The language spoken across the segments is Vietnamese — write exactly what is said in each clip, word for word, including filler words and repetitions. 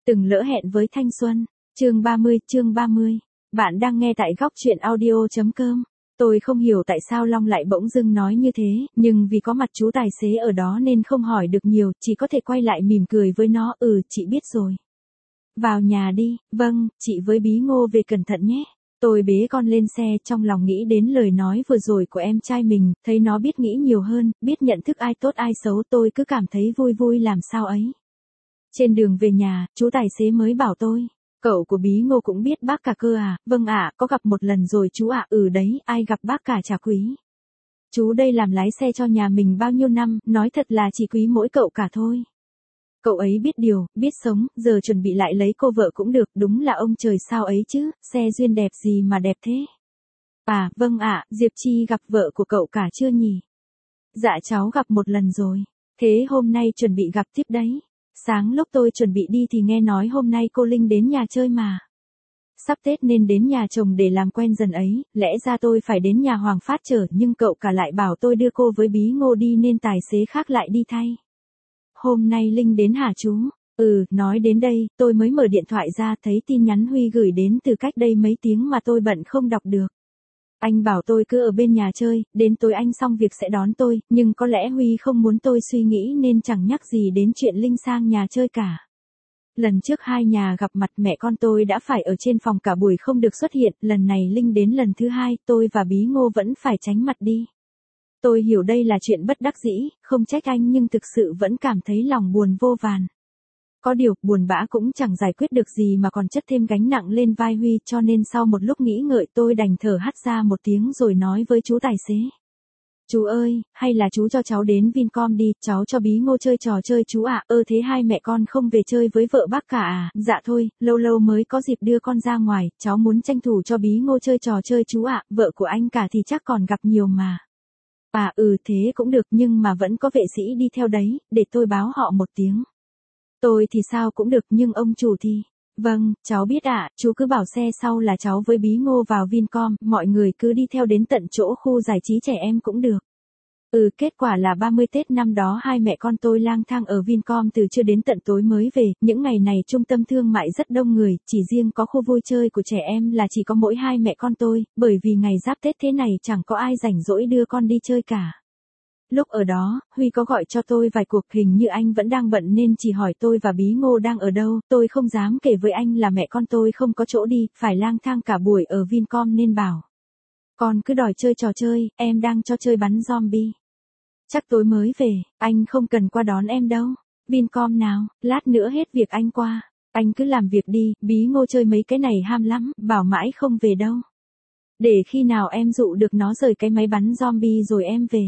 Từng lỡ hẹn với thanh xuân. Chương ba mươi, chương ba mươi. Bạn đang nghe tại góc truyện audio.com. Tôi không hiểu tại sao Long lại bỗng dưng nói như thế, nhưng vì có mặt chú tài xế ở đó nên không hỏi được nhiều, chỉ có thể quay lại mỉm cười với nó. Ừ, chị biết rồi. Vào nhà đi. Vâng, chị với Bí Ngô về cẩn thận nhé. Tôi bế con lên xe, trong lòng nghĩ đến lời nói vừa rồi của em trai mình, thấy nó biết nghĩ nhiều hơn, biết nhận thức ai tốt ai xấu, tôi cứ cảm thấy vui vui làm sao ấy. Trên đường về nhà, chú tài xế mới bảo tôi, cậu của Bí Ngô cũng biết bác cả cơ à? Vâng ạ, có gặp một lần rồi chú ạ. Ừ đấy, ai gặp bác cả chả quý. Chú đây làm lái xe cho nhà mình bao nhiêu năm, nói thật là chỉ quý mỗi cậu cả thôi. Cậu ấy biết điều, biết sống, giờ chuẩn bị lại lấy cô vợ cũng được, đúng là ông trời sao ấy chứ, xe duyên đẹp gì mà đẹp thế. À, vâng ạ, Diệp Chi gặp vợ của cậu cả chưa nhỉ? Dạ cháu gặp một lần rồi, thế hôm nay chuẩn bị gặp tiếp đấy. Sáng lúc tôi chuẩn bị đi thì nghe nói hôm nay cô Linh đến nhà chơi mà. Sắp Tết nên đến nhà chồng để làm quen dần ấy, lẽ ra tôi phải đến nhà Hoàng Phát chở nhưng cậu cả lại bảo tôi đưa cô với Bí Ngô đi nên tài xế khác lại đi thay. Hôm nay Linh đến hả chú? Ừ, nói đến đây, tôi mới mở điện thoại ra thấy tin nhắn Huy gửi đến từ cách đây mấy tiếng mà tôi bận không đọc được. Anh bảo tôi cứ ở bên nhà chơi, đến tối anh xong việc sẽ đón tôi, nhưng có lẽ Huy không muốn tôi suy nghĩ nên chẳng nhắc gì đến chuyện Linh sang nhà chơi cả. Lần trước hai nhà gặp mặt mẹ con tôi đã phải ở trên phòng cả buổi không được xuất hiện, lần này Linh đến lần thứ hai, tôi và Bí Ngô vẫn phải tránh mặt đi. Tôi hiểu đây là chuyện bất đắc dĩ, không trách anh nhưng thực sự vẫn cảm thấy lòng buồn vô vàn. Có điều, buồn bã cũng chẳng giải quyết được gì mà còn chất thêm gánh nặng lên vai Huy, cho nên sau một lúc nghĩ ngợi tôi đành thở hắt ra một tiếng rồi nói với chú tài xế. Chú ơi, hay là chú cho cháu đến Vincom đi, cháu cho Bí Ngô chơi trò chơi chú ạ. Ơ thế hai mẹ con không về chơi với vợ bác cả à? Dạ thôi, lâu lâu mới có dịp đưa con ra ngoài, cháu muốn tranh thủ cho Bí Ngô chơi trò chơi chú ạ, vợ của anh cả thì chắc còn gặp nhiều mà. À ừ thế cũng được nhưng mà vẫn có vệ sĩ đi theo đấy, để tôi báo họ một tiếng. Tôi thì sao cũng được nhưng ông chủ thì... Vâng, cháu biết ạ, à, chú cứ bảo xe sau là cháu với Bí Ngô vào Vincom, mọi người cứ đi theo đến tận chỗ khu giải trí trẻ em cũng được. Ừ, kết quả là ba mươi Tết năm đó hai mẹ con tôi lang thang ở Vincom từ trưa đến tận tối mới về, những ngày này trung tâm thương mại rất đông người, chỉ riêng có khu vui chơi của trẻ em là chỉ có mỗi hai mẹ con tôi, bởi vì ngày giáp Tết thế này chẳng có ai rảnh rỗi đưa con đi chơi cả. Lúc ở đó, Huy có gọi cho tôi vài cuộc, hình như anh vẫn đang bận nên chỉ hỏi tôi và Bí Ngô đang ở đâu, tôi không dám kể với anh là mẹ con tôi không có chỗ đi, phải lang thang cả buổi ở Vincom nên bảo. Con cứ đòi chơi trò chơi, em đang cho chơi bắn zombie. Chắc tối mới về, anh không cần qua đón em đâu. Vincom nào, lát nữa hết việc anh qua. Anh cứ làm việc đi, Bí Ngô chơi mấy cái này ham lắm, bảo mãi không về đâu. Để khi nào em dụ được nó rời cái máy bắn zombie rồi em về.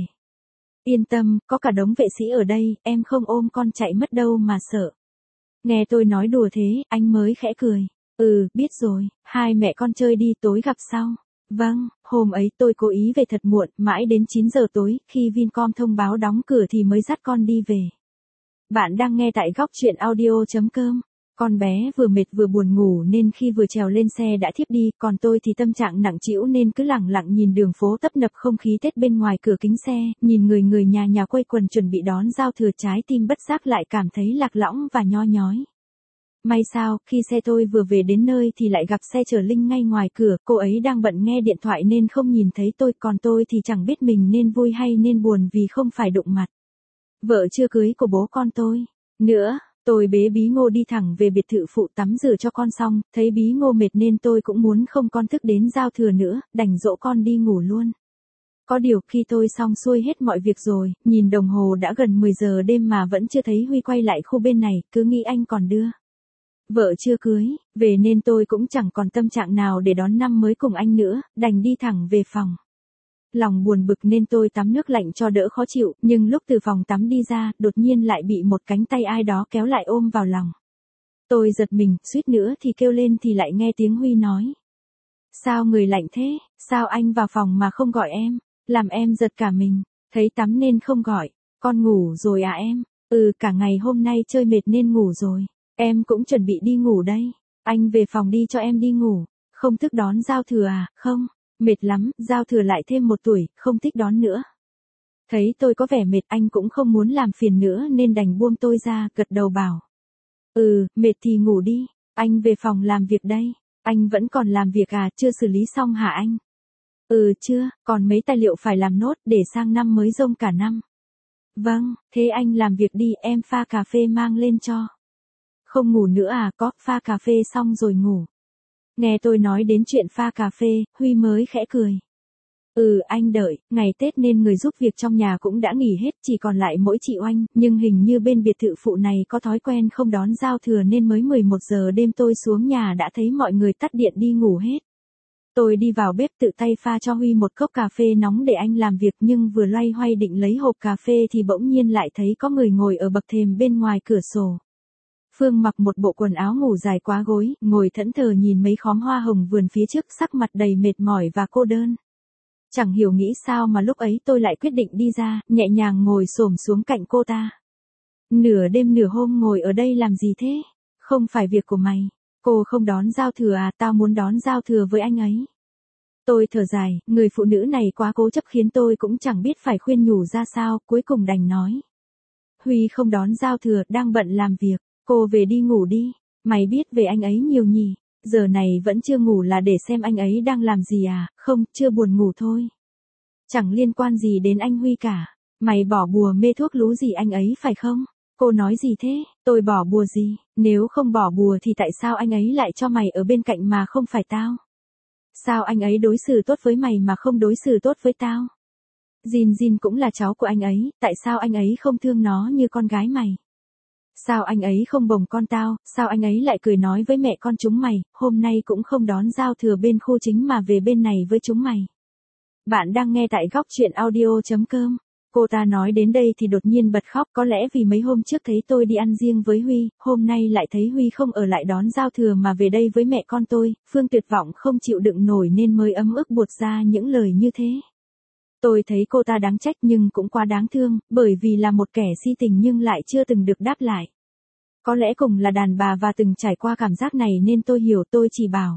Yên tâm, có cả đống vệ sĩ ở đây, em không ôm con chạy mất đâu mà sợ. Nghe tôi nói đùa thế, anh mới khẽ cười. Ừ, biết rồi, hai mẹ con chơi đi, tối gặp sau. Vâng, hôm ấy tôi cố ý về thật muộn, mãi đến chín giờ tối, khi Vincom thông báo đóng cửa thì mới dắt con đi về. Bạn đang nghe tại góc truyện audio.com. Con bé vừa mệt vừa buồn ngủ nên khi vừa trèo lên xe đã thiếp đi, còn tôi thì tâm trạng nặng trĩu nên cứ lẳng lặng nhìn đường phố tấp nập không khí Tết bên ngoài cửa kính xe, nhìn người người nhà nhà quây quần chuẩn bị đón giao thừa, trái tim bất giác lại cảm thấy lạc lõng và nho nhói. May sao, khi xe tôi vừa về đến nơi thì lại gặp xe chở Linh ngay ngoài cửa, cô ấy đang bận nghe điện thoại nên không nhìn thấy tôi, còn tôi thì chẳng biết mình nên vui hay nên buồn vì không phải đụng mặt vợ chưa cưới của bố con tôi. Nữa, tôi bế Bí Ngô đi thẳng về biệt thự phụ tắm rửa cho con xong, thấy Bí Ngô mệt nên tôi cũng muốn không con thức đến giao thừa nữa, đành dỗ con đi ngủ luôn. Có điều khi tôi xong xuôi hết mọi việc rồi, nhìn đồng hồ đã gần mười giờ đêm mà vẫn chưa thấy Huy quay lại khu bên này, cứ nghĩ anh còn đưa vợ chưa cưới về nên tôi cũng chẳng còn tâm trạng nào để đón năm mới cùng anh nữa, đành đi thẳng về phòng. Lòng buồn bực nên tôi tắm nước lạnh cho đỡ khó chịu, nhưng lúc từ phòng tắm đi ra, đột nhiên lại bị một cánh tay ai đó kéo lại ôm vào lòng. Tôi giật mình, suýt nữa thì kêu lên thì lại nghe tiếng Huy nói. Sao người lạnh thế, sao anh vào phòng mà không gọi em, làm em giật cả mình, thấy tắm nên không gọi, con ngủ rồi à em, ừ cả ngày hôm nay chơi mệt nên ngủ rồi, em cũng chuẩn bị đi ngủ đây, anh về phòng đi cho em đi ngủ, không thức đón giao thừa à, không. Mệt lắm, giao thừa lại thêm một tuổi, không thích đón nữa. Thấy tôi có vẻ mệt, anh cũng không muốn làm phiền nữa nên đành buông tôi ra, gật đầu bảo. Ừ, mệt thì ngủ đi, anh về phòng làm việc đây. Anh vẫn còn làm việc à, chưa xử lý xong hả anh? Ừ chưa, còn mấy tài liệu phải làm nốt để sang năm mới rông cả năm. Vâng, thế anh làm việc đi, em pha cà phê mang lên cho. Không ngủ nữa à, có, pha cà phê xong rồi ngủ. Nghe tôi nói đến chuyện pha cà phê, Huy mới khẽ cười. Ừ, anh đợi, ngày Tết nên người giúp việc trong nhà cũng đã nghỉ hết, chỉ còn lại mỗi chị Oanh, nhưng hình như bên biệt thự phụ này có thói quen không đón giao thừa nên mới mười một giờ đêm tôi xuống nhà đã thấy mọi người tắt điện đi ngủ hết. Tôi đi vào bếp tự tay pha cho Huy một cốc cà phê nóng để anh làm việc, nhưng vừa loay hoay định lấy hộp cà phê thì bỗng nhiên lại thấy có người ngồi ở bậc thềm bên ngoài cửa sổ. Phương mặc một bộ quần áo ngủ dài quá gối, ngồi thẫn thờ nhìn mấy khóm hoa hồng vườn phía trước, sắc mặt đầy mệt mỏi và cô đơn. Chẳng hiểu nghĩ sao mà lúc ấy tôi lại quyết định đi ra, nhẹ nhàng ngồi xổm xuống cạnh cô ta. Nửa đêm nửa hôm ngồi ở đây làm gì thế? Không phải việc của mày. Cô không đón giao thừa à, tao muốn đón giao thừa với anh ấy. Tôi thở dài, người phụ nữ này quá cố chấp khiến tôi cũng chẳng biết phải khuyên nhủ ra sao, cuối cùng đành nói. Huy không đón giao thừa, đang bận làm việc, cô về đi ngủ đi, mày biết về anh ấy nhiều nhỉ, giờ này vẫn chưa ngủ là để xem anh ấy đang làm gì à, không, chưa buồn ngủ thôi. Chẳng liên quan gì đến anh Huy cả, mày bỏ bùa mê thuốc lú gì anh ấy phải không? Cô nói gì thế, tôi bỏ bùa gì, nếu không bỏ bùa thì tại sao anh ấy lại cho mày ở bên cạnh mà không phải tao? Sao anh ấy đối xử tốt với mày mà không đối xử tốt với tao? Jin Jin cũng là cháu của anh ấy, tại sao anh ấy không thương nó như con gái mày? Sao anh ấy không bồng con tao, sao anh ấy lại cười nói với mẹ con chúng mày, hôm nay cũng không đón giao thừa bên khu chính mà về bên này với chúng mày? Bạn đang nghe tại góc chuyện audio.com. Cô ta nói đến đây thì đột nhiên bật khóc, có lẽ vì mấy hôm trước thấy tôi đi ăn riêng với Huy, hôm nay lại thấy Huy không ở lại đón giao thừa mà về đây với mẹ con tôi, Phương tuyệt vọng không chịu đựng nổi nên mới ấm ức buột ra những lời như thế. Tôi thấy cô ta đáng trách nhưng cũng quá đáng thương, bởi vì là một kẻ si tình nhưng lại chưa từng được đáp lại. Có lẽ cùng là đàn bà và từng trải qua cảm giác này nên tôi hiểu, tôi chỉ bảo.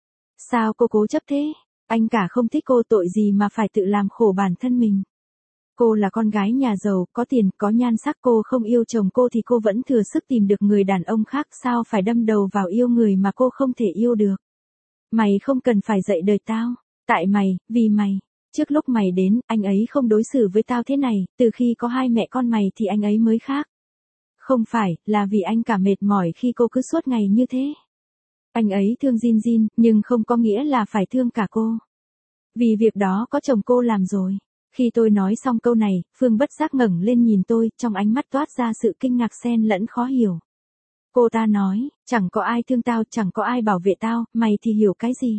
Sao cô cố chấp thế? Anh cả không thích cô, tội gì mà phải tự làm khổ bản thân mình. Cô là con gái nhà giàu, có tiền, có nhan sắc, cô không yêu chồng cô thì cô vẫn thừa sức tìm được người đàn ông khác, sao phải đâm đầu vào yêu người mà cô không thể yêu được. Mày không cần phải dạy đời tao, tại mày, vì mày. Trước lúc mày đến, anh ấy không đối xử với tao thế này, từ khi có hai mẹ con mày thì anh ấy mới khác. Không phải, là vì anh cả mệt mỏi khi cô cứ suốt ngày như thế. Anh ấy thương Jin Jin, nhưng không có nghĩa là phải thương cả cô. Vì việc đó có chồng cô làm rồi. Khi tôi nói xong câu này, Phương bất giác ngẩng lên nhìn tôi, trong ánh mắt toát ra sự kinh ngạc xen lẫn khó hiểu. Cô ta nói, chẳng có ai thương tao, chẳng có ai bảo vệ tao, mày thì hiểu cái gì?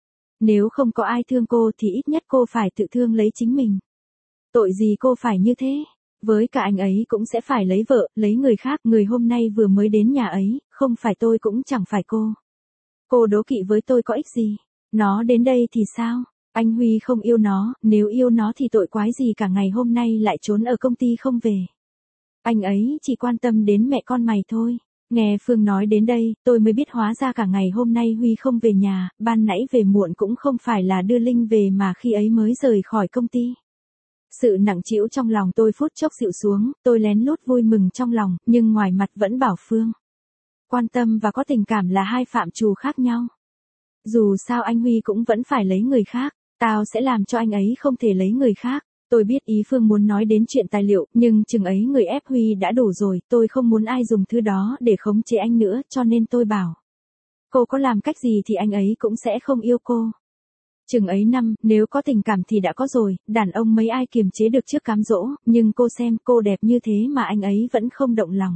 Nếu không có ai thương cô thì ít nhất cô phải tự thương lấy chính mình. Tội gì cô phải như thế? Với cả anh ấy cũng sẽ phải lấy vợ, lấy người khác, người hôm nay vừa mới đến nhà ấy, không phải tôi cũng chẳng phải cô. Cô đố kỵ với tôi có ích gì? Nó đến đây thì sao? Anh Huy không yêu nó, nếu yêu nó thì tội quái gì cả ngày hôm nay lại trốn ở công ty không về. Anh ấy chỉ quan tâm đến mẹ con mày thôi. Nghe Phương nói đến đây, tôi mới biết hóa ra cả ngày hôm nay Huy không về nhà, ban nãy về muộn cũng không phải là đưa Linh về mà khi ấy mới rời khỏi công ty. Sự nặng trĩu trong lòng tôi phút chốc dịu xuống, tôi lén lút vui mừng trong lòng, nhưng ngoài mặt vẫn bảo Phương. Quan tâm và có tình cảm là hai phạm trù khác nhau. Dù sao anh Huy cũng vẫn phải lấy người khác, tao sẽ làm cho anh ấy không thể lấy người khác. Tôi biết ý Phương muốn nói đến chuyện tài liệu, nhưng chừng ấy người ép Huy đã đủ rồi, tôi không muốn ai dùng thứ đó để khống chế anh nữa, cho nên tôi bảo. Cô có làm cách gì thì anh ấy cũng sẽ không yêu cô. Chừng ấy năm, nếu có tình cảm thì đã có rồi, đàn ông mấy ai kiềm chế được trước cám dỗ, nhưng cô xem cô đẹp như thế mà anh ấy vẫn không động lòng.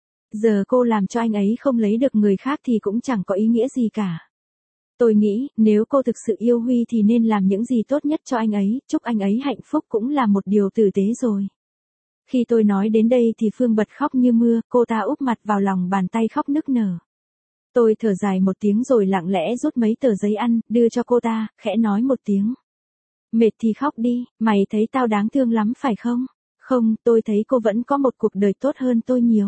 Giờ cô làm cho anh ấy không lấy được người khác thì cũng chẳng có ý nghĩa gì cả. Tôi nghĩ, nếu cô thực sự yêu Huy thì nên làm những gì tốt nhất cho anh ấy, chúc anh ấy hạnh phúc cũng là một điều tử tế rồi. Khi tôi nói đến đây thì Phương bật khóc như mưa, cô ta úp mặt vào lòng bàn tay khóc nức nở. Tôi thở dài một tiếng rồi lặng lẽ rút mấy tờ giấy ăn, đưa cho cô ta, khẽ nói một tiếng. Mệt thì khóc đi, mày thấy tao đáng thương lắm phải không? Không, tôi thấy cô vẫn có một cuộc đời tốt hơn tôi nhiều.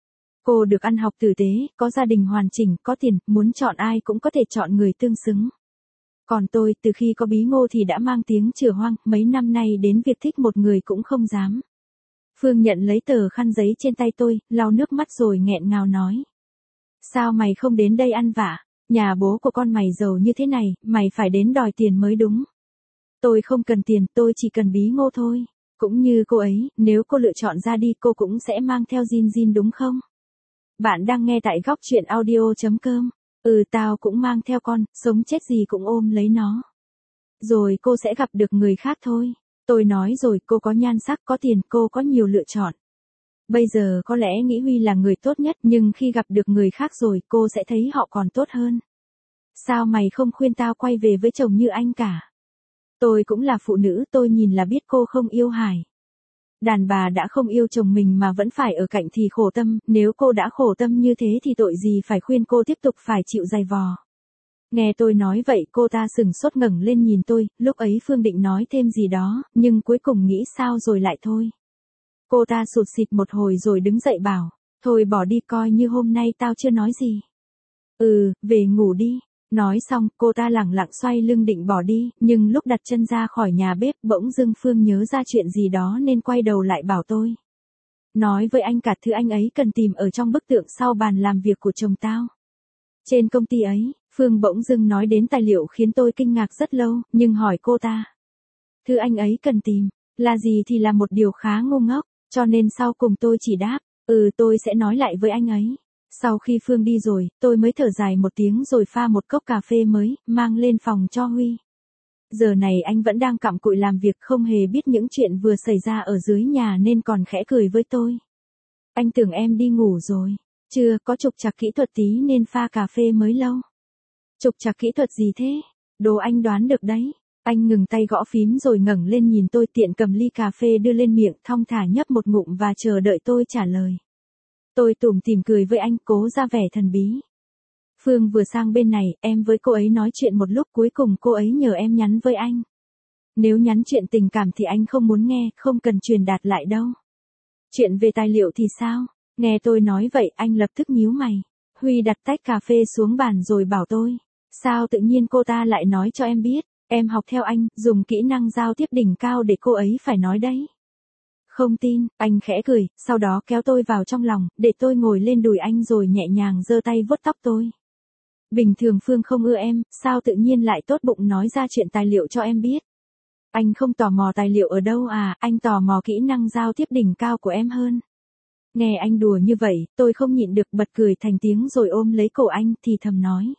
Cô được ăn học tử tế, có gia đình hoàn chỉnh, có tiền, muốn chọn ai cũng có thể chọn người tương xứng. Còn tôi, từ khi có bí ngô thì đã mang tiếng chửa hoang, mấy năm nay đến việc thích một người cũng không dám. Phương nhận lấy tờ khăn giấy trên tay tôi, lau nước mắt rồi nghẹn ngào nói. Sao mày không đến đây ăn vạ? Nhà bố của con mày giàu như thế này, mày phải đến đòi tiền mới đúng. Tôi không cần tiền, tôi chỉ cần bí ngô thôi. Cũng như cô ấy, nếu cô lựa chọn ra đi cô cũng sẽ mang theo Jin Jin đúng không? Bạn đang nghe tại góc chuyện audio.com. Ừ tao cũng mang theo con, sống chết gì cũng ôm lấy nó. Rồi cô sẽ gặp được người khác thôi. Tôi nói rồi, cô có nhan sắc, có tiền, cô có nhiều lựa chọn. Bây giờ có lẽ nghĩ Huy là người tốt nhất, nhưng khi gặp được người khác rồi, cô sẽ thấy họ còn tốt hơn. Sao mày không khuyên tao quay về với chồng như anh cả? Tôi cũng là phụ nữ, tôi nhìn là biết cô không yêu Hải. Đàn bà đã không yêu chồng mình mà vẫn phải ở cạnh thì khổ tâm, nếu cô đã khổ tâm như thế thì tội gì phải khuyên cô tiếp tục phải chịu dày vò. Nghe tôi nói vậy cô ta sừng sốt ngẩng lên nhìn tôi, lúc ấy Phương định nói thêm gì đó, nhưng cuối cùng nghĩ sao rồi lại thôi. Cô ta sụt sịt một hồi rồi đứng dậy bảo, thôi bỏ đi coi như hôm nay tao chưa nói gì. Ừ, về ngủ đi. Nói xong, cô ta lẳng lặng xoay lưng định bỏ đi, nhưng lúc đặt chân ra khỏi nhà bếp bỗng dưng Phương nhớ ra chuyện gì đó nên quay đầu lại bảo tôi. Nói với anh cả thứ anh ấy cần tìm ở trong bức tượng sau bàn làm việc của chồng tao. Trên công ty ấy, Phương bỗng dưng nói đến tài liệu khiến tôi kinh ngạc rất lâu, nhưng hỏi cô ta. Thứ anh ấy cần tìm, là gì thì là một điều khá ngu ngốc, cho nên sau cùng tôi chỉ đáp, ừ tôi sẽ nói lại với anh ấy. Sau khi Phương đi rồi, tôi mới thở dài một tiếng rồi pha một cốc cà phê mới, mang lên phòng cho Huy. Giờ này anh vẫn đang cặm cụi làm việc không hề biết những chuyện vừa xảy ra ở dưới nhà nên còn khẽ cười với tôi. Anh tưởng em đi ngủ rồi. Chưa, có trục trặc kỹ thuật tí nên pha cà phê mới lâu. Trục trặc kỹ thuật gì thế? Đồ anh đoán được đấy. Anh ngừng tay gõ phím rồi ngẩng lên nhìn tôi tiện cầm ly cà phê đưa lên miệng thong thả nhấp một ngụm và chờ đợi tôi trả lời. Tôi tủm tỉm cười với anh cố ra vẻ thần bí. Phương vừa sang bên này, em với cô ấy nói chuyện một lúc cuối cùng cô ấy nhờ em nhắn với anh. Nếu nhắn chuyện tình cảm thì anh không muốn nghe, không cần truyền đạt lại đâu. Chuyện về tài liệu thì sao? Nghe tôi nói vậy anh lập tức nhíu mày. Huy đặt tách cà phê xuống bàn rồi bảo tôi. Sao tự nhiên cô ta lại nói cho em biết? Em học theo anh, dùng kỹ năng giao tiếp đỉnh cao để cô ấy phải nói đấy. Không tin, anh khẽ cười, sau đó kéo tôi vào trong lòng, để tôi ngồi lên đùi anh rồi nhẹ nhàng giơ tay vuốt tóc tôi. Bình thường Phương không ưa em, sao tự nhiên lại tốt bụng nói ra chuyện tài liệu cho em biết. Anh không tò mò tài liệu ở đâu à, anh tò mò kỹ năng giao tiếp đỉnh cao của em hơn. Nghe anh đùa như vậy, tôi không nhịn được bật cười thành tiếng rồi ôm lấy cổ anh thì thầm nói.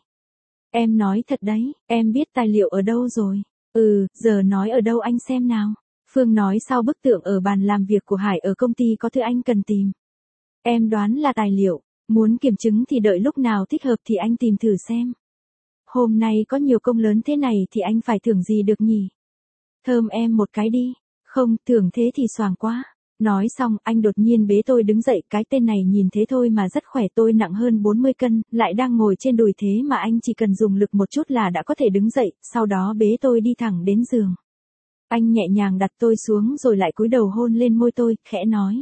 Em nói thật đấy, em biết tài liệu ở đâu rồi. Ừ, giờ nói ở đâu anh xem nào. Phương nói sau bức tượng ở bàn làm việc của Hải ở công ty có thứ anh cần tìm. Em đoán là tài liệu, muốn kiểm chứng thì đợi lúc nào thích hợp thì anh tìm thử xem. Hôm nay có nhiều công lớn thế này thì anh phải thưởng gì được nhỉ? Thơm em một cái đi, không thưởng thế thì xoàng quá. Nói xong anh đột nhiên bế tôi đứng dậy, cái tên này nhìn thế thôi mà rất khỏe, tôi nặng hơn bốn mươi cân, lại đang ngồi trên đùi thế mà anh chỉ cần dùng lực một chút là đã có thể đứng dậy, sau đó bế tôi đi thẳng đến giường. Anh nhẹ nhàng đặt tôi xuống rồi lại cúi đầu hôn lên môi tôi, khẽ nói.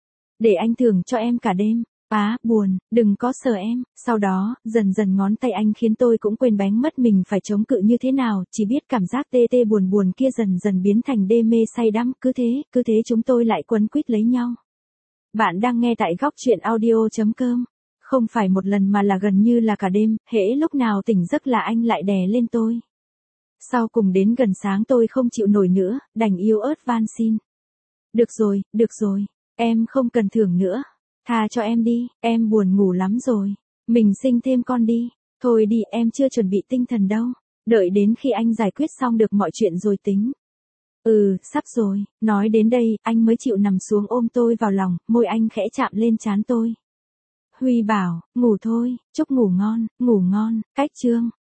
Để anh thưởng cho em cả đêm. Á, buồn, đừng có sờ em. Sau đó, dần dần ngón tay anh khiến tôi cũng quên bén mất mình phải chống cự như thế nào, chỉ biết cảm giác tê tê buồn buồn kia dần dần biến thành đê mê say đắm, cứ thế, cứ thế chúng tôi lại quấn quýt lấy nhau. Bạn đang nghe tại góc chuyện audio.com. Không phải một lần mà là gần như là cả đêm, hễ lúc nào tỉnh giấc là anh lại đè lên tôi. Sau cùng đến gần sáng tôi không chịu nổi nữa, đành yếu ớt van xin. Được rồi, được rồi, em không cần thưởng nữa. Tha cho em đi, em buồn ngủ lắm rồi. Mình sinh thêm con đi. Thôi đi, em chưa chuẩn bị tinh thần đâu. Đợi đến khi anh giải quyết xong được mọi chuyện rồi tính. Ừ, sắp rồi. Nói đến đây, anh mới chịu nằm xuống ôm tôi vào lòng, môi anh khẽ chạm lên trán tôi. Huy bảo, ngủ thôi, chúc ngủ ngon, ngủ ngon, cách chương.